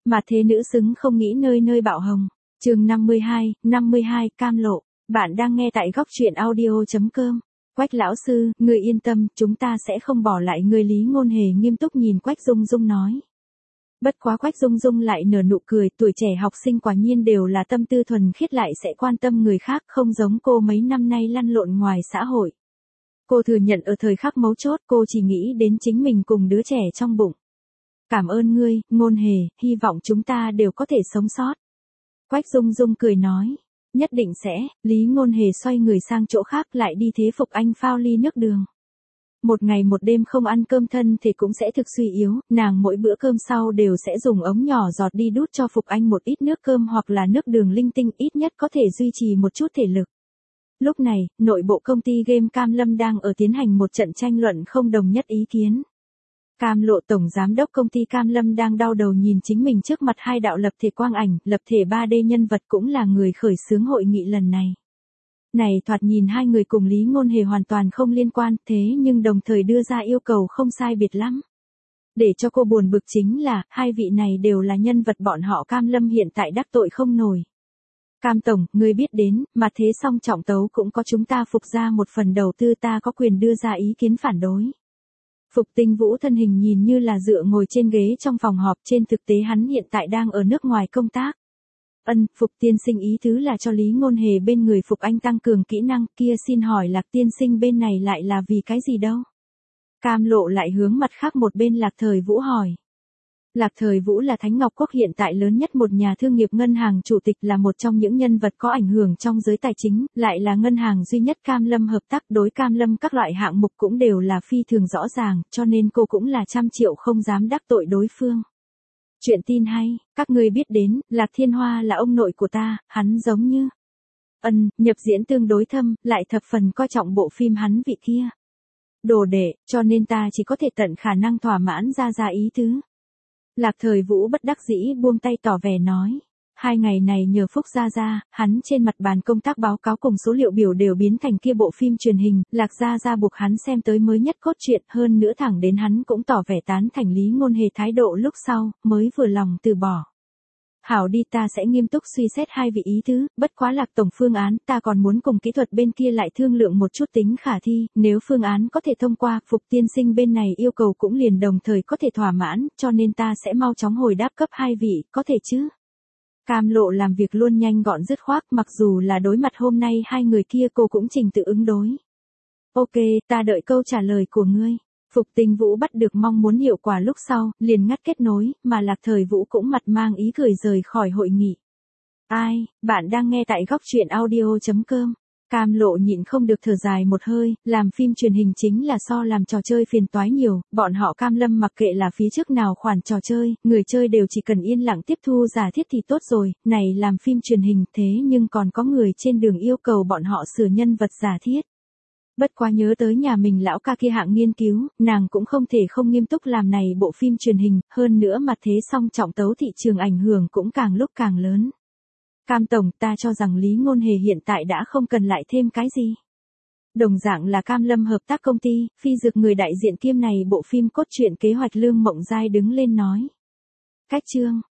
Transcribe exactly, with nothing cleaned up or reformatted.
Mà thế nữ xứng không nghĩ nơi nơi bạo hồng. Chương năm mươi hai, năm mươi hai cam lộ. Bạn đang nghe tại góc truyện audio chấm com. Quách lão sư, người yên tâm, chúng ta sẽ không bỏ lại người. Lý Ngôn Hề nghiêm túc nhìn Quách Dung Dung nói. Bất quá Quách Dung Dung lại nở nụ cười, tuổi trẻ học sinh quả nhiên đều là tâm tư thuần khiết, lại sẽ quan tâm người khác, không giống cô mấy năm nay lăn lộn ngoài xã hội. Cô thừa nhận ở thời khắc mấu chốt cô chỉ nghĩ đến chính mình cùng đứa trẻ trong bụng. Cảm ơn ngươi, Ngôn Hề, hy vọng chúng ta đều có thể sống sót. Quách Dung Dung cười nói. Nhất định sẽ. Lý Ngôn Hề xoay người sang chỗ khác, lại đi thế Phục Anh phao ly nước đường. Một ngày một đêm không ăn cơm thân thì cũng sẽ thực suy yếu, nàng mỗi bữa cơm sau đều sẽ dùng ống nhỏ giọt đi đút cho Phục Anh một ít nước cơm hoặc là nước đường linh tinh, ít nhất có thể duy trì một chút thể lực. Lúc này, nội bộ công ty game Cam Lâm đang ở tiến hành một trận tranh luận không đồng nhất ý kiến. Cam Lộ tổng giám đốc công ty Cam Lâm đang đau đầu nhìn chính mình trước mặt hai đạo lập thể quang ảnh, lập thể ba D nhân vật cũng là người khởi xướng hội nghị lần này. Này thoạt nhìn hai người cùng Lý Ngôn Hề hoàn toàn không liên quan, thế nhưng đồng thời đưa ra yêu cầu không sai biệt lắm. Để cho cô buồn bực chính là, hai vị này đều là nhân vật bọn họ Cam Lâm hiện tại đắc tội không nổi. Cam tổng, ngươi biết đến, mà thế song trọng tấu cũng có chúng ta Phục ra một phần đầu tư, ta có quyền đưa ra ý kiến phản đối. Phục Tinh Vũ thân hình nhìn như là dựa ngồi trên ghế trong phòng họp, trên thực tế hắn hiện tại đang ở nước ngoài công tác. Ân, Phục tiên sinh ý tứ là cho Lý Ngôn Hề bên người Phục Anh tăng cường kỹ năng, kia xin hỏi Lạc tiên sinh bên này lại là vì cái gì đâu? Cam Lộ lại hướng mặt khác một bên Lạc Thời Vũ hỏi. Lạc Thời Vũ là Thánh Ngọc Quốc hiện tại lớn nhất một nhà thương nghiệp ngân hàng chủ tịch, là một trong những nhân vật có ảnh hưởng trong giới tài chính, lại là ngân hàng duy nhất Cam Lâm hợp tác, đối Cam Lâm các loại hạng mục cũng đều là phi thường rõ ràng, cho nên cô cũng là trăm triệu không dám đắc tội đối phương. Chuyện tin hay, các ngươi biết đến, Lạc Thiên Hoa là ông nội của ta, hắn giống như Ân, nhập diễn tương đối thâm, lại thập phần coi trọng bộ phim hắn vị kia. Đồ đệ, cho nên ta chỉ có thể tận khả năng thỏa mãn ra ra ý tứ. Lạc Thời Vũ bất đắc dĩ buông tay tỏ vẻ nói. Hai ngày này nhờ Phúc Gia Gia, hắn trên mặt bàn công tác báo cáo cùng số liệu biểu đều biến thành kia bộ phim truyền hình, Lạc Gia Gia buộc hắn xem tới mới nhất cốt truyện, hơn nữa thẳng đến hắn cũng tỏ vẻ tán thành Lý Ngôn Hề thái độ lúc sau, mới vừa lòng từ bỏ. Hảo đi, ta sẽ nghiêm túc suy xét hai vị ý tứ, bất quá Lạc tổng phương án, ta còn muốn cùng kỹ thuật bên kia lại thương lượng một chút tính khả thi, nếu phương án có thể thông qua, Phục tiên sinh bên này yêu cầu cũng liền đồng thời có thể thỏa mãn, cho nên ta sẽ mau chóng hồi đáp cấp hai vị, có thể chứ? Cam Lộ làm việc luôn nhanh gọn dứt khoát, mặc dù là đối mặt hôm nay hai người kia cô cũng trình tự ứng đối. Ok, ta đợi câu trả lời của ngươi. Phục Tinh Vũ bắt được mong muốn hiệu quả lúc sau, liền ngắt kết nối, mà Lạc Thời Vũ cũng mặt mang ý cười rời khỏi hội nghị. Ai, bạn đang nghe tại góc truyện audio chấm com. Cam Lộ nhịn không được thở dài một hơi, làm phim truyền hình chính là so làm trò chơi phiền toái nhiều, bọn họ Cam Lâm mặc kệ là phí trước nào khoản trò chơi, người chơi đều chỉ cần yên lặng tiếp thu giả thiết thì tốt rồi, này làm phim truyền hình thế nhưng còn có người trên đường yêu cầu bọn họ sửa nhân vật giả thiết. Bất quá nhớ tới nhà mình lão ca kia hạng nghiên cứu, nàng cũng không thể không nghiêm túc làm này bộ phim truyền hình, hơn nữa mặt thế song trọng tấu thị trường ảnh hưởng cũng càng lúc càng lớn. Cam tổng, ta cho rằng Lý Ngôn Hề hiện tại đã không cần lại thêm cái gì. Đồng dạng là Cam Lâm hợp tác công ty, phi dược người đại diện kiêm này bộ phim cốt truyện kế hoạch Lương Mộng Giai đứng lên nói. Cách chương,